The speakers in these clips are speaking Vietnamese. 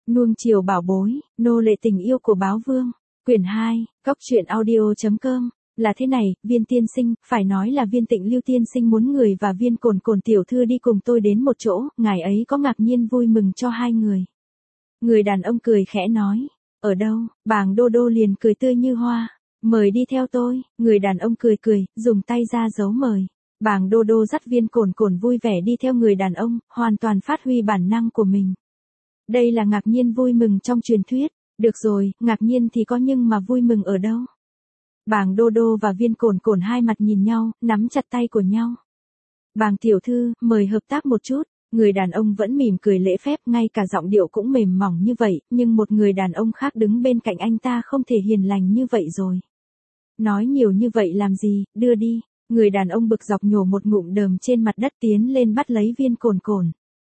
Nuông chiều bảo bối, nô lệ tình yêu của báo vương. Quyển 2, coctruyện.audio.com. Là thế này, Viên tiên sinh, phải nói là Viên Tịnh Lưu tiên sinh muốn người và Viên Cồn Cồn tiểu thư đi cùng tôi đến một chỗ, ngài ấy có ngạc nhiên vui mừng cho hai người. Người đàn ông cười khẽ nói, ở đâu? Bàng Đô Đô liền cười tươi như hoa, mời đi theo tôi. Người đàn ông cười cười, dùng tay ra dấu mời. Bàng Đô Đô dắt Viên Cồn Cồn vui vẻ đi theo người đàn ông, hoàn toàn phát huy bản năng của mình. Đây là ngạc nhiên vui mừng trong truyền thuyết. Được rồi, ngạc nhiên thì có nhưng mà vui mừng ở đâu? Bàng Đô Đô và Viên Cồn Cồn hai mặt nhìn nhau, nắm chặt tay của nhau. Bàng tiểu thư, mời hợp tác một chút. Người đàn ông vẫn mỉm cười lễ phép, ngay cả giọng điệu cũng mềm mỏng như vậy, nhưng một người đàn ông khác đứng bên cạnh anh ta không thể hiền lành như vậy rồi. Nói nhiều như vậy làm gì, đưa đi. Người đàn ông bực dọc nhổ một ngụm đờm trên mặt đất tiến lên bắt lấy Viên Cồn Cồn.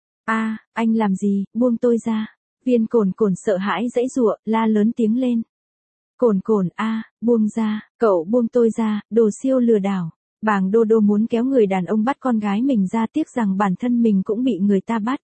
A, anh làm gì, buông tôi ra. Viên Cồn Cồn sợ hãi giãy giụa, la lớn tiếng lên. Cồn Cồn a, buông ra, cậu buông tôi ra, đồ siêu lừa đảo. Bàng Đô Đô muốn kéo người đàn ông bắt con gái mình ra, tiếc rằng bản thân mình cũng bị người ta bắt.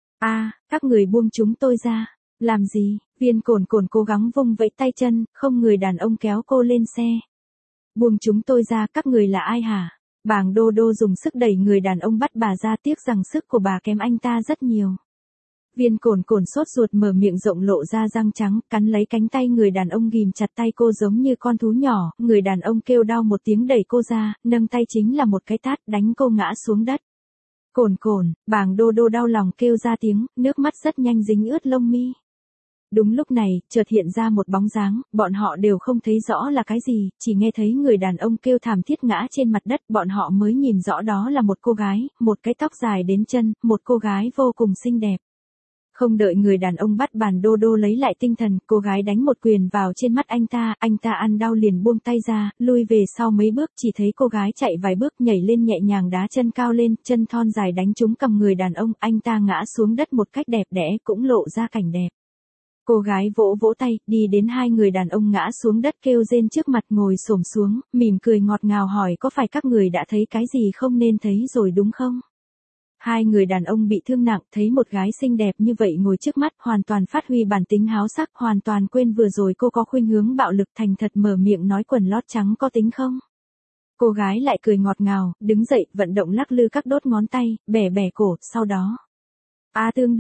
A, các người buông chúng tôi ra. Làm gì? Viên Cồn Cồn cố gắng vung vẫy tay chân, không, người đàn ông kéo cô lên xe. Buông chúng tôi ra, các người là ai hả? Bàng Đô Đô dùng sức đẩy người đàn ông bắt bà ra, tiếc rằng sức của bà kém anh ta rất nhiều. Viên Cồn Cồn sốt ruột mở miệng rộng lộ ra răng trắng, cắn lấy cánh tay người đàn ông, ghìm chặt tay cô giống như con thú nhỏ. Người đàn ông kêu đau một tiếng đẩy cô ra, nâng tay chính là một cái tát đánh cô ngã xuống đất. Cồn Cồn, Bàng Đô Đô đau lòng kêu ra tiếng, nước mắt rất nhanh dính ướt lông mi. Đúng lúc này, chợt hiện ra một bóng dáng, bọn họ đều không thấy rõ là cái gì, chỉ nghe thấy người đàn ông kêu thảm thiết ngã trên mặt đất, bọn họ mới nhìn rõ đó là một cô gái, một cái tóc dài đến chân, một cô gái vô cùng xinh đẹp. Không đợi người đàn ông bắt Bàng Đô Đô lấy lại tinh thần, cô gái đánh một quyền vào trên mắt anh ta ăn đau liền buông tay ra, lui về sau mấy bước, chỉ thấy cô gái chạy vài bước nhảy lên nhẹ nhàng đá chân cao lên, chân thon dài đánh trúng cằm người đàn ông, anh ta ngã xuống đất một cách đẹp đẽ, cũng lộ ra cảnh đẹp. Cô gái vỗ vỗ tay, đi đến hai người đàn ông ngã xuống đất kêu rên trước mặt, ngồi xổm xuống, mỉm cười ngọt ngào hỏi, có phải các người đã thấy cái gì không nên thấy rồi đúng không? Hai người đàn ông bị thương nặng, thấy một gái xinh đẹp như vậy ngồi trước mắt, hoàn toàn phát huy bản tính háo sắc, hoàn toàn quên vừa rồi cô có khuynh hướng bạo lực, thành thật mở miệng nói quần lót trắng có tính không? Cô gái lại cười ngọt ngào, đứng dậy, vận động lắc lư các đốt ngón tay, bẻ bẻ cổ, sau đó. A tương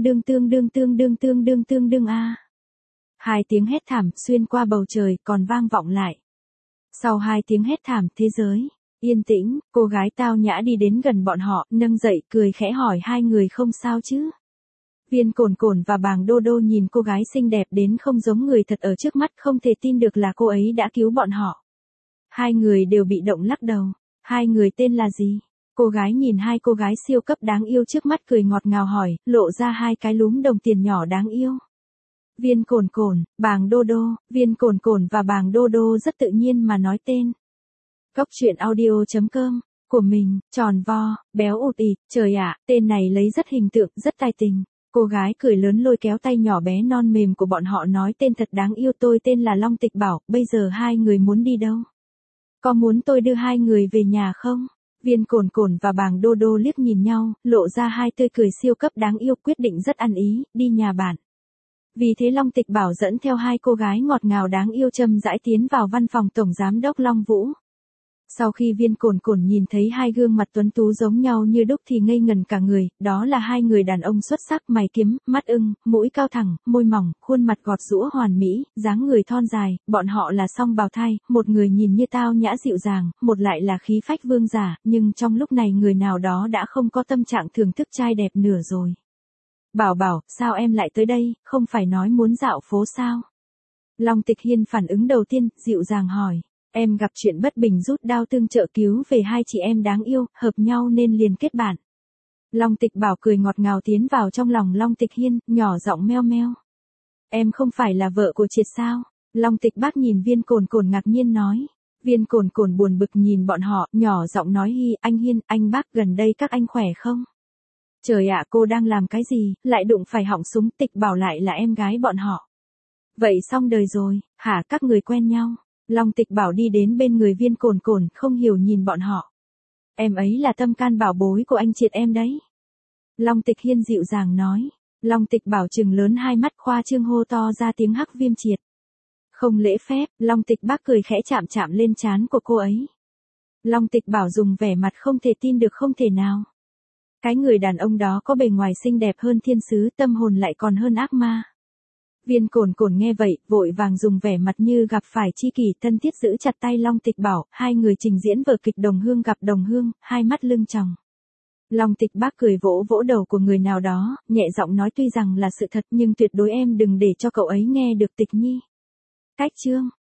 đương a. Hai tiếng hét thảm xuyên qua bầu trời còn vang vọng lại. Sau hai tiếng hét thảm, thế giới yên tĩnh, cô gái tao nhã đi đến gần bọn họ, nâng dậy, cười khẽ hỏi hai người không sao chứ? Viên Cồn Cồn và Bàng Đô Đô nhìn cô gái xinh đẹp đến không giống người thật ở trước mắt, không thể tin được là cô ấy đã cứu bọn họ. Hai người đều bị động lắc đầu. Hai người tên là gì? Cô gái nhìn hai cô gái siêu cấp đáng yêu trước mắt cười ngọt ngào hỏi, lộ ra hai cái lúm đồng tiền nhỏ đáng yêu. Viên Cồn Cồn, Bàng Đô Đô. Viên Cồn Cồn và Bàng Đô Đô rất tự nhiên mà nói tên. Coctruyện.audio.com. Của mình, tròn vo, béo ụt ịt, trời ạ, tên này lấy rất hình tượng, rất tài tình. Cô gái cười lớn lôi kéo tay nhỏ bé non mềm của bọn họ nói tên thật đáng yêu, tôi tên là Long Tịch Bảo, bây giờ hai người muốn đi đâu? Có muốn tôi đưa hai người về nhà không? Viên Cồn Cồn và Bàng Đô Đô liếc nhìn nhau, lộ ra hai tươi cười siêu cấp đáng yêu, quyết định rất ăn ý, đi nhà bạn. Vì thế Long Tịch Bảo dẫn theo hai cô gái ngọt ngào đáng yêu chậm rãi tiến vào văn phòng Tổng Giám đốc Long Vũ. Sau khi Viên Cồn Cồn nhìn thấy hai gương mặt tuấn tú giống nhau như đúc thì ngây ngần cả người, đó là hai người đàn ông xuất sắc, mày kiếm, mắt ưng, mũi cao thẳng, môi mỏng, khuôn mặt gọt giũa hoàn mỹ, dáng người thon dài, bọn họ là song bào thai, một người nhìn như tao nhã dịu dàng, một lại là khí phách vương giả, nhưng trong lúc này người nào đó đã không có tâm trạng thưởng thức trai đẹp nửa rồi. Bảo Bảo, sao em lại tới đây, không phải nói muốn dạo phố sao? Long Tịch Hiên phản ứng đầu tiên, dịu dàng hỏi. Em gặp chuyện bất bình rút đao tương trợ cứu về hai chị em đáng yêu, hợp nhau nên liền kết bạn. Long Tịch Bảo cười ngọt ngào tiến vào trong lòng Long Tịch Hiên, nhỏ giọng meo meo. Em không phải là vợ của Triệt sao? Long Tịch Bác nhìn Viên Cồn Cồn ngạc nhiên nói. Viên Cồn Cồn buồn bực nhìn bọn họ, nhỏ giọng nói hi, anh Hiên, anh Bác gần đây các anh khỏe không? Trời ạ, cô đang làm cái gì, lại đụng phải họng súng, Tịch Bảo lại là em gái bọn họ. Vậy xong đời rồi, hả, các người quen nhau? Long Tịch Bảo đi đến bên người Viên Cồn Cồn, không hiểu nhìn bọn họ. Em ấy là tâm can bảo bối của anh Triệt em đấy. Long Tịch Hiên dịu dàng nói. Long Tịch Bảo trừng lớn hai mắt khoa trương hô to ra tiếng Hắc Viêm Triệt. Không lễ phép, Long Tịch Bác cười khẽ chạm chạm lên trán của cô ấy. Long Tịch Bảo dùng vẻ mặt không thể tin được không thể nào. Cái người đàn ông đó có bề ngoài xinh đẹp hơn thiên sứ, tâm hồn lại còn hơn ác ma. Viên Cổn Cổn nghe vậy, vội vàng dùng vẻ mặt như gặp phải tri kỷ thân thiết giữ chặt tay Long Tịch Bảo, hai người trình diễn vở kịch đồng hương gặp đồng hương, hai mắt lưng tròng. Long Tịch Bác cười vỗ vỗ đầu của người nào đó, nhẹ giọng nói tuy rằng là sự thật nhưng tuyệt đối em đừng để cho cậu ấy nghe được Tịch Nhi. Cách chương